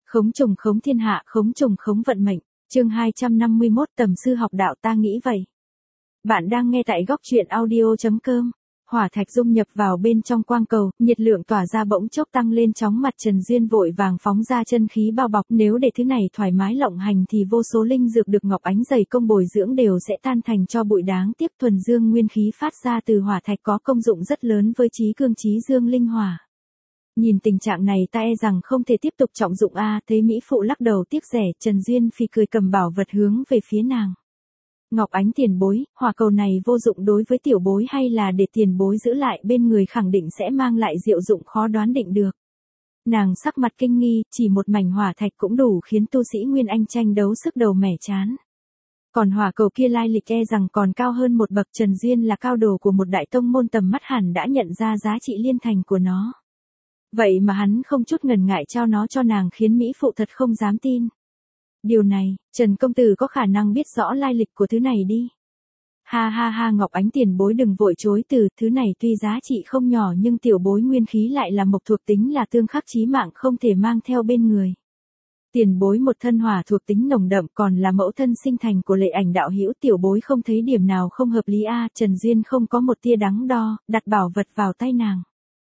Khống trùng khống thiên hạ, khống trùng khống vận mệnh. Chương 251 Tầm sư học đạo ta nghĩ vậy. Bạn đang nghe tại góc truyện audio.com. Hỏa thạch dung nhập vào bên trong quang cầu, nhiệt lượng tỏa ra bỗng chốc tăng lên chóng, mặt Trần Duyên vội vàng phóng ra chân khí bao bọc, nếu để thứ này thoải mái lộng hành thì vô số linh dược được Ngọc Ánh dày công bồi dưỡng đều sẽ tan thành cho bụi, đáng tiếc thuần dương nguyên khí phát ra từ hỏa thạch có công dụng rất lớn với trí cương trí dương linh hỏa. Nhìn tình trạng này ta e rằng không thể tiếp tục trọng dụng a. Thấy mỹ phụ lắc đầu tiếc rẻ, Trần Duyên phì cười cầm bảo vật hướng về phía nàng. Ngọc Ánh tiền bối, hỏa cầu này vô dụng đối với tiểu bối hay là để tiền bối giữ lại bên người, khẳng định sẽ mang lại diệu dụng khó đoán định được. Nàng sắc mặt kinh nghi, chỉ một mảnh hỏa thạch cũng đủ khiến tu sĩ Nguyên Anh tranh đấu sức đầu mẻ chán. Còn hỏa cầu kia lai lịch e rằng còn cao hơn một bậc. Trần Duyên là cao đồ của một đại tông môn tầm mắt hẳn đã nhận ra giá trị liên thành của nó. Vậy mà hắn không chút ngần ngại trao nó cho nàng, khiến mỹ phụ thật không dám tin. Điều này, Trần công tử có khả năng biết rõ lai lịch của thứ này đi. Ha ha ha, Ngọc Ánh tiền bối đừng vội chối từ, thứ này tuy giá trị không nhỏ nhưng tiểu bối nguyên khí lại là mộc thuộc tính, là tương khắc chí mạng, không thể mang theo bên người. Tiền bối một thân hỏa thuộc tính nồng đậm, còn là mẫu thân sinh thành của Lệ Ảnh đạo hữu, tiểu bối không thấy điểm nào không hợp lý a. Trần Duyên không có một tia đắn đo, đặt bảo vật vào tay nàng.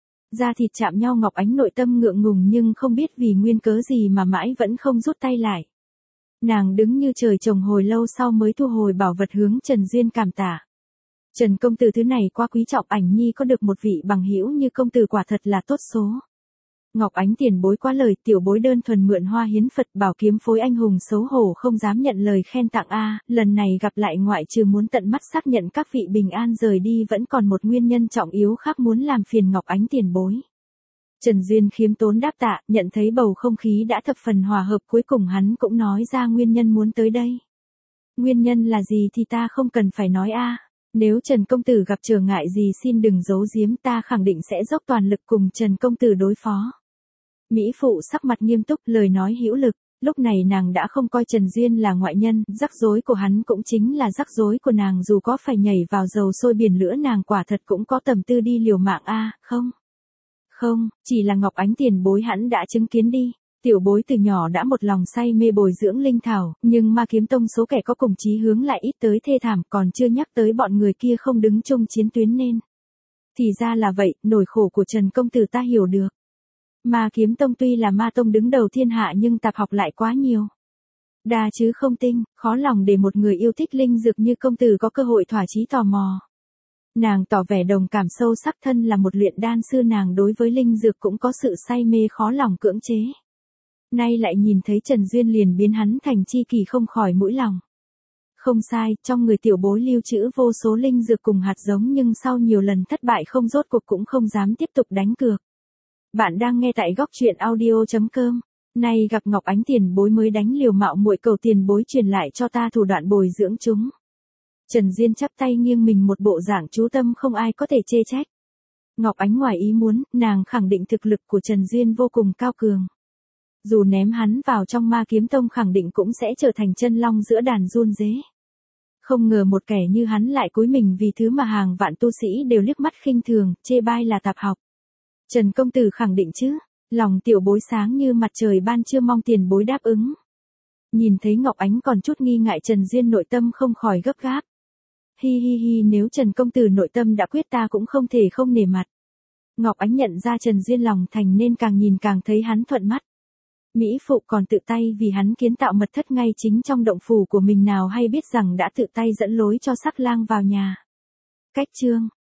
Da thịt chạm nhau, Ngọc Ánh nội tâm ngượng ngùng nhưng không biết vì nguyên cớ gì mà mãi vẫn không rút tay lại. Nàng đứng như trời trồng hồi lâu sau mới thu hồi bảo vật hướng Trần Duyên cảm tạ. Trần công tử thứ này quá quý trọng, Ảnh nhi có được một vị bằng hữu như công tử quả thật là tốt số. Ngọc Ánh tiền bối quá lời, tiểu bối đơn thuần mượn hoa hiến Phật, bảo kiếm phối anh hùng xấu hổ không dám nhận lời khen tặng a. Lần này gặp lại ngoại trừ muốn tận mắt xác nhận các vị bình an rời đi, vẫn còn một nguyên nhân trọng yếu khác muốn làm phiền Ngọc Ánh tiền bối. Trần Duyên khiêm tốn đáp tạ, nhận thấy bầu không khí đã thập phần hòa hợp, cuối cùng hắn cũng nói ra nguyên nhân muốn tới đây. Nguyên nhân là gì thì ta không cần phải nói a. Nếu Trần công tử gặp trở ngại gì xin đừng giấu giếm, ta khẳng định sẽ dốc toàn lực cùng Trần công tử đối phó. Mỹ phụ sắc mặt nghiêm túc, lời nói hữu lực. Lúc này nàng đã không coi Trần Duyên là ngoại nhân, rắc rối của hắn cũng chính là rắc rối của nàng, dù có phải nhảy vào dầu sôi biển lửa nàng quả thật cũng có tầm tư đi liều mạng a. Không, chỉ là Ngọc Ánh tiền bối hẳn đã chứng kiến đi. Tiểu bối từ nhỏ đã một lòng say mê bồi dưỡng linh thảo, nhưng Ma Kiếm Tông số kẻ có cùng chí hướng lại ít tới thê thảm, còn chưa nhắc tới bọn người kia không đứng chung chiến tuyến nên. Thì ra là vậy, nỗi khổ của Trần công tử ta hiểu được. Ma Kiếm Tông tuy là ma tông đứng đầu thiên hạ nhưng tạp học lại quá nhiều. Đa chứ không tinh, khó lòng để một người yêu thích linh dược như công tử có cơ hội thỏa chí tò mò. Nàng tỏ vẻ đồng cảm sâu sắc, thân là một luyện đan sư nàng đối với linh dược cũng có sự say mê khó lòng cưỡng chế. Nay lại nhìn thấy Trần Duyên liền biến hắn thành tri kỷ, không khỏi mũi lòng. Không sai, trong người tiểu bối lưu trữ vô số linh dược cùng hạt giống, nhưng sau nhiều lần thất bại không, rốt cuộc cũng không dám tiếp tục đánh cược. Bạn đang nghe tại góc truyện audio.com. Nay gặp Ngọc Ánh tiền bối mới đánh liều mạo muội, cầu tiền bối truyền lại cho ta thủ đoạn bồi dưỡng chúng. Trần Duyên chắp tay nghiêng mình một bộ dạng chú tâm không ai có thể chê trách. Ngọc Ánh ngoài ý muốn, nàng khẳng định thực lực của Trần Duyên vô cùng cao cường. Dù ném hắn vào trong Ma Kiếm Tông khẳng định cũng sẽ trở thành chân long giữa đàn run rế. Không ngờ một kẻ như hắn lại cúi mình vì thứ mà hàng vạn tu sĩ đều liếc mắt khinh thường, chê bai là tạp học. Trần công tử khẳng định chứ? Lòng tiểu bối sáng như mặt trời ban trưa, mong tiền bối đáp ứng. Nhìn thấy Ngọc Ánh còn chút nghi ngại, Trần Duyên nội tâm không khỏi gấp gáp. Hi hi hi, nếu Trần công tử nội tâm đã quyết ta cũng không thể không nể mặt. Ngọc Ánh nhận ra Trần Duyên lòng thành nên càng nhìn càng thấy hắn thuận mắt. Mỹ phụ còn tự tay vì hắn kiến tạo mật thất ngay chính trong động phủ của mình, nào hay biết rằng đã tự tay dẫn lối cho sắc lang vào nhà. Cách chương